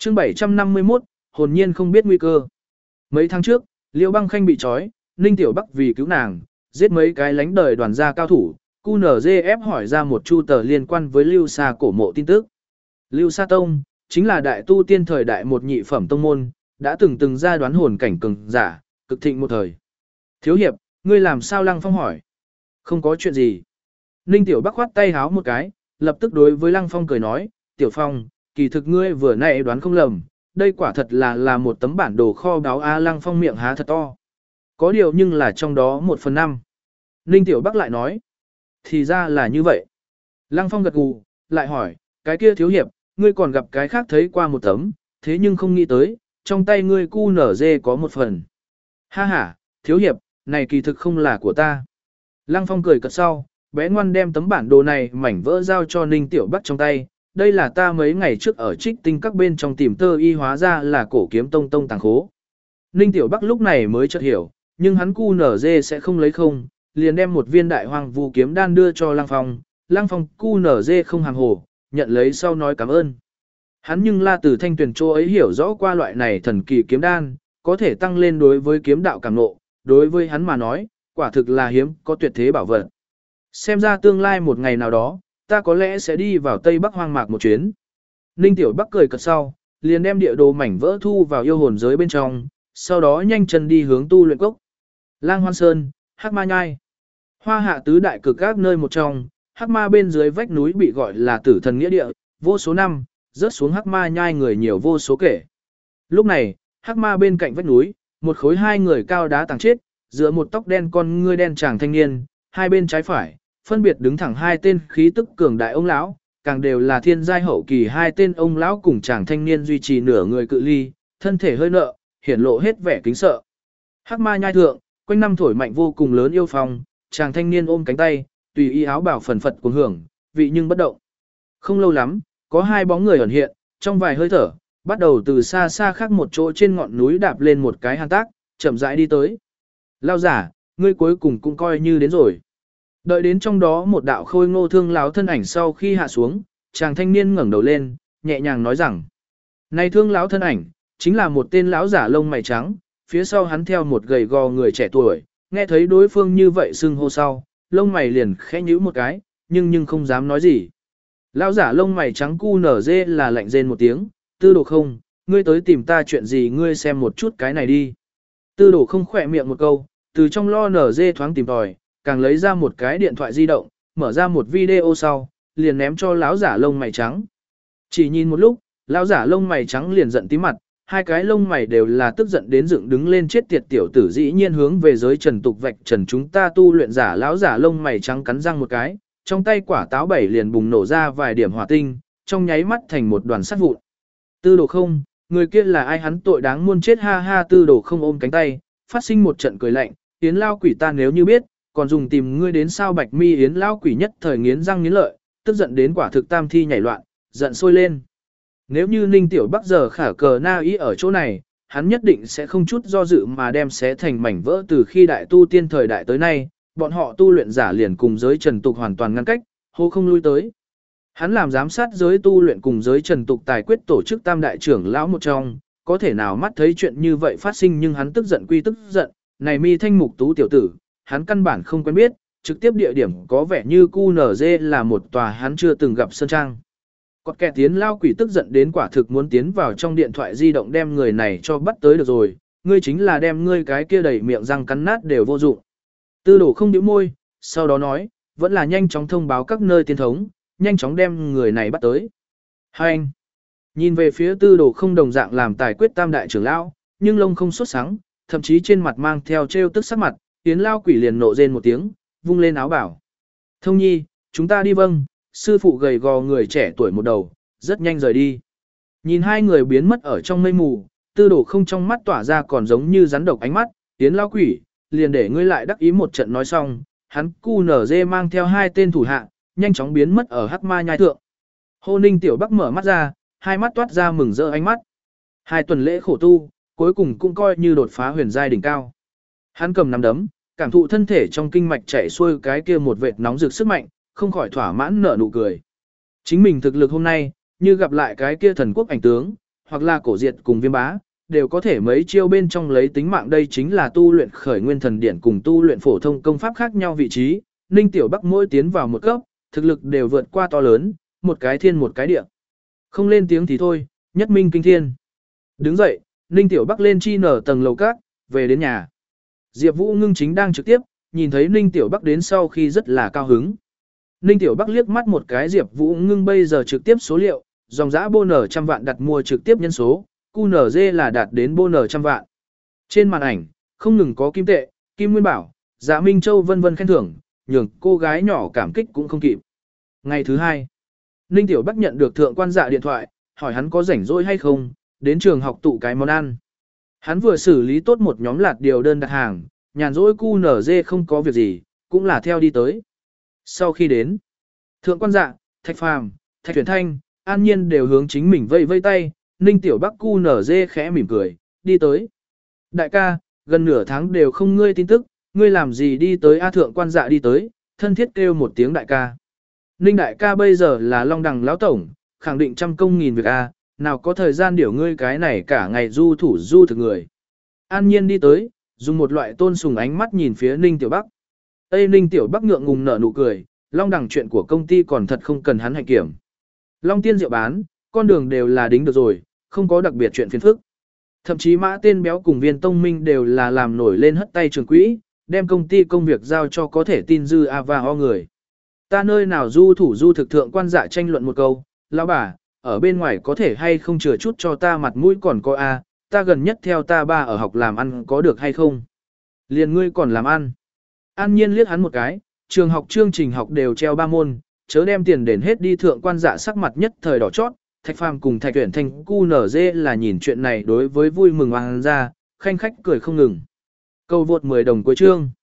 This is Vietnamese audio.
Chương 751, hồn nhiên không biết nguy cơ. Mấy tháng trước, Liễu Băng Khanh bị trói, Ninh Tiểu Bắc vì cứu nàng, giết mấy cái lánh đời đoàn gia cao thủ, QNZF hỏi ra một chu tờ liên quan với Lưu Sa cổ mộ tin tức. Lưu Sa Tông, chính là đại tu tiên thời đại một nhị phẩm tông môn, đã từng ra đoán hồn cảnh cường giả, cực thịnh một thời. Thiếu hiệp, ngươi làm sao? Lăng Phong hỏi. Không có chuyện gì. Ninh Tiểu Bắc khoát tay háo một cái, lập tức đối với Lăng Phong cười nói, Tiểu Phong, kỳ thực ngươi vừa nãy đoán không lầm, đây quả thật là một tấm bản đồ kho báu a. Lăng Phong miệng há thật to. Có điều nhưng là trong đó 1/5. Ninh Tiểu Bắc lại nói, thì ra là như vậy. Lăng Phong gật gù, lại hỏi, cái kia thiếu hiệp, ngươi còn gặp cái khác thấy qua một tấm, thế nhưng không nghĩ tới, trong tay ngươi QNZ có một phần. Ha ha, thiếu hiệp, này kỳ thực không là của ta. Lăng Phong cười cợt sau, bé ngoan đem tấm bản đồ này mảnh vỡ giao cho Ninh Tiểu Bắc trong tay. Đây là ta mấy ngày trước ở Trích Tinh các bên trong tìm tơ y, hóa ra là cổ kiếm tông tàng khố. Ninh Tiểu Bắc lúc này mới chợt hiểu, nhưng hắn QNZ sẽ không lấy không, liền đem một viên đại hoàng vu kiếm đan đưa cho Lăng Phong. Lăng Phong QNZ không hàng hồ, nhận lấy sau nói cảm ơn. Hắn nhưng La Từ Thanh Tuyền Châu ấy hiểu rõ qua loại này thần kỳ kiếm đan, có thể tăng lên đối với kiếm đạo cảm ngộ, đối với hắn mà nói, quả thực là hiếm có tuyệt thế bảo vật. Xem ra tương lai một ngày nào đó, ta có lẽ sẽ đi vào Tây Bắc hoang mạc một chuyến. Ninh Tiểu Bắc cười cợt sau, liền đem địa đồ mảnh vỡ thu vào yêu hồn giới bên trong, sau đó nhanh chân đi hướng tu luyện cốc. Lang Hoan Sơn, Hắc Ma Nhai. Hoa hạ tứ đại cực các nơi một trong, Hắc Ma bên dưới vách núi bị gọi là Tử Thần Nghĩa Địa, vô số năm, rớt xuống Hắc Ma Nhai người nhiều vô số kể. Lúc này, Hắc Ma bên cạnh vách núi, một khối 2 người cao đá tàng chết, giữa một tóc đen con ngươi đen chàng thanh niên, hai bên trái phải, phân biệt đứng thẳng 2 tên khí tức cường đại ông lão, càng đều là thiên giai hậu kỳ 2 tên ông lão cùng chàng thanh niên duy trì nửa người cự ly, thân thể hơi nợ, hiển lộ hết vẻ kính sợ. Hắc Ma Nhai thượng, quanh năm thổi mạnh vô cùng lớn yêu phong, chàng thanh niên ôm cánh tay, tùy ý áo bảo phần phật cuồng hưởng, vị nhưng bất động. Không lâu lắm, có 2 bóng người ẩn hiện, trong vài hơi thở, bắt đầu từ xa xa khác một chỗ trên ngọn núi đạp lên một cái hang tác, chậm rãi đi tới. Lao giả, ngươi cuối cùng cũng coi như đến rồi. Đợi đến trong đó một đạo khôi ngô thương láo thân ảnh sau khi hạ xuống, chàng thanh niên ngẩng đầu lên, nhẹ nhàng nói rằng: này thương láo thân ảnh, chính là một tên lão giả lông mày trắng, phía sau hắn theo một gầy gò người trẻ tuổi, nghe thấy đối phương như vậy xưng hô sau, lông mày liền khẽ nhíu một cái, nhưng không dám nói gì. Lão giả lông mày trắng QNZ là lạnh rên một tiếng, Tư Đồ Không, ngươi tới tìm ta chuyện gì, ngươi xem một chút cái này đi. Tư Đồ Không khỏe miệng một câu, từ trong lo NG thoáng tìm tòi, càng lấy ra một cái điện thoại di động, mở ra một video sau, liền ném cho lão giả lông mày trắng. Chỉ nhìn một lúc, lão giả lông mày trắng liền giận tím mặt, 2 cái lông mày đều là tức giận đến dựng đứng lên, chết tiệt tiểu tử dĩ nhiên hướng về giới trần tục vạch trần chúng ta tu luyện giả. Lão giả lông mày trắng cắn răng một cái, trong tay quả táo 7 liền bùng nổ ra vài điểm hỏa tinh, trong nháy mắt thành một đoàn sắt vụn. Tư Đồ Không, người kia là ai, hắn tội đáng muôn chết, ha ha. Tư Đồ Không ôm cánh tay, phát sinh một trận cười lạnh, Yến lao quỷ ta nếu như biết, còn dùng tìm ngươi đến sao? Bạch mi Yến lao quỷ nhất thời nghiến răng nghiến lợi, tức giận đến quả thực tam thi nhảy loạn, giận sôi lên. Nếu như Ninh Tiểu Bắc giờ khả cờ na ý ở chỗ này, hắn nhất định sẽ không chút do dự mà đem xé thành mảnh vỡ. Từ khi đại tu tiên thời đại tới nay, bọn họ tu luyện giả liền cùng giới trần tục hoàn toàn ngăn cách, hô không lui tới. Hắn làm giám sát giới tu luyện cùng giới trần tục tài quyết tổ chức tam đại trưởng lão một trong, có thể nào mắt thấy chuyện như vậy phát sinh, nhưng hắn tức giận quy tức giận, này mi thanh mục tú tiểu tử, hắn căn bản không quen biết, trực tiếp địa điểm có vẻ như QNZ là một tòa hắn chưa từng gặp sơn trang. Cọt kẻ tiến lao quỷ tức giận đến quả thực muốn tiến vào trong điện thoại di động đem người này cho bắt tới được rồi, ngươi chính là đem ngươi cái kia đầy miệng răng cắn nát đều vô dụng. Tư Đồ Không nhíu môi, sau đó nói, vẫn là nhanh chóng thông báo các nơi tiên thống, nhanh chóng đem người này bắt tới. Hai anh, nhìn về phía Tư Đồ Không đồng dạng làm tài quyết tam đại trưởng lão, nhưng lông không xuất sáng, thậm chí trên mặt mang theo trêu tức sắc mặt, Yến lao quỷ liền nộ rên một tiếng, vung lên áo bảo. Thông nhi, chúng ta đi. Vâng. Sư phụ gầy gò người trẻ tuổi một đầu, rất nhanh rời đi. Nhìn 2 người biến mất ở trong mây mù, Tư Đồ Không trong mắt tỏa ra còn giống như rắn độc ánh mắt, Yến lao quỷ, liền để ngươi lại đắc ý một trận. Nói xong, hắn QNZ mang theo 2 tên thủ hạ, nhanh chóng biến mất ở Hắc Ma Nhai thượng. Hồ Ninh Tiểu Bắc mở mắt ra, hai mắt toát ra mừng rỡ ánh mắt. 2 tuần lễ khổ tu, cuối cùng cũng coi như đột phá huyền giai đỉnh cao. Hắn cầm nắm đấm, cảm thụ thân thể trong kinh mạch chảy xuôi cái kia một vệt nóng rực sức mạnh, không khỏi thỏa mãn nở nụ cười. Chính mình thực lực hôm nay, như gặp lại cái kia thần quốc ảnh tướng, hoặc là cổ diệt cùng viêm bá, đều có thể mấy chiêu bên trong lấy tính mạng. Đây chính là tu luyện khởi nguyên thần điển cùng tu luyện phổ thông công pháp khác nhau vị trí. Ninh Tiểu Bắc mỗi tiến vào một cấp, thực lực đều vượt qua to lớn, một cái thiên một cái địa. Không lên tiếng thì thôi, nhất minh kinh thiên. Đứng dậy, Ninh Tiểu Bắc lên chi nở tầng lầu các, về đến nhà. Diệp Vũ Ngưng chính đang trực tiếp, nhìn thấy Ninh Tiểu Bắc đến sau khi rất là cao hứng. Ninh Tiểu Bắc liếc mắt một cái Diệp Vũ Ngưng bây giờ trực tiếp số liệu, dòng giá bô nở trăm vạn đặt mua trực tiếp nhân số, QNZ là đạt đến bô nở trăm vạn. Trên màn ảnh, không ngừng có kim tệ, kim nguyên bảo, Dạ Minh Châu vân vân khen thưởng, nhường cô gái nhỏ cảm kích cũng không kịp. Ngày thứ hai, Ninh Tiểu Bắc nhận được thượng quan Dạ điện thoại, hỏi hắn có rảnh rỗi hay không, đến trường học tụ cái món ăn. Hắn vừa xử lý tốt một nhóm lạt điều đơn đặt hàng, nhàn rỗi QNZ không có việc gì, cũng là theo đi tới. Sau khi đến, thượng quan Dạ, Thạch Phàm, Thạch Tuyển Thanh, An Nhiên đều hướng chính mình vây vây tay, Ninh Tiểu Bắc QNZ khẽ mỉm cười, đi tới. Đại ca, gần nửa tháng đều không ngươi tin tức, ngươi làm gì đi tới A thượng quan Dạ đi tới, thân thiết kêu một tiếng đại ca. Ninh đại ca bây giờ là Long Đằng lão tổng, khẳng định trăm công nghìn việc A, nào có thời gian điều ngươi cái này cả ngày du thủ du thực người. An Nhiên đi tới, dùng một loại tôn sùng ánh mắt nhìn phía Ninh Tiểu Bắc. Tây Ninh Tiểu Bắc ngượng ngùng nở nụ cười, Long Đằng chuyện của công ty còn thật không cần hắn hạnh kiểm. Long Tiên rượu bán, con đường đều là đính được rồi, không có đặc biệt chuyện phiền phức. Thậm chí Mã Tên Béo cùng Viên Tông Minh đều là làm nổi lên hất tay trường quỹ, đem công ty công việc giao cho có thể tin dư a và ho người. Ta nơi nào du thủ du thực thượng quan Dạ tranh luận một câu, lão bà, ở bên ngoài có thể hay không chừa chút cho ta mặt mũi còn có a, ta gần nhất theo ta ba ở học làm ăn có được hay không? Liền ngươi còn làm ăn. An Nhiên liếc hắn một cái, trường học chương trình học đều treo 3 môn, chớ đem tiền đền hết đi thượng quan Dạ sắc mặt nhất thời đỏ chót. Thạch Phàm cùng Thạch Tuyển Thanh QNZ là nhìn chuyện này đối với vui mừng hoàng ra, khanh khách cười không ngừng. Câu vượt 10 đồng cuối chương.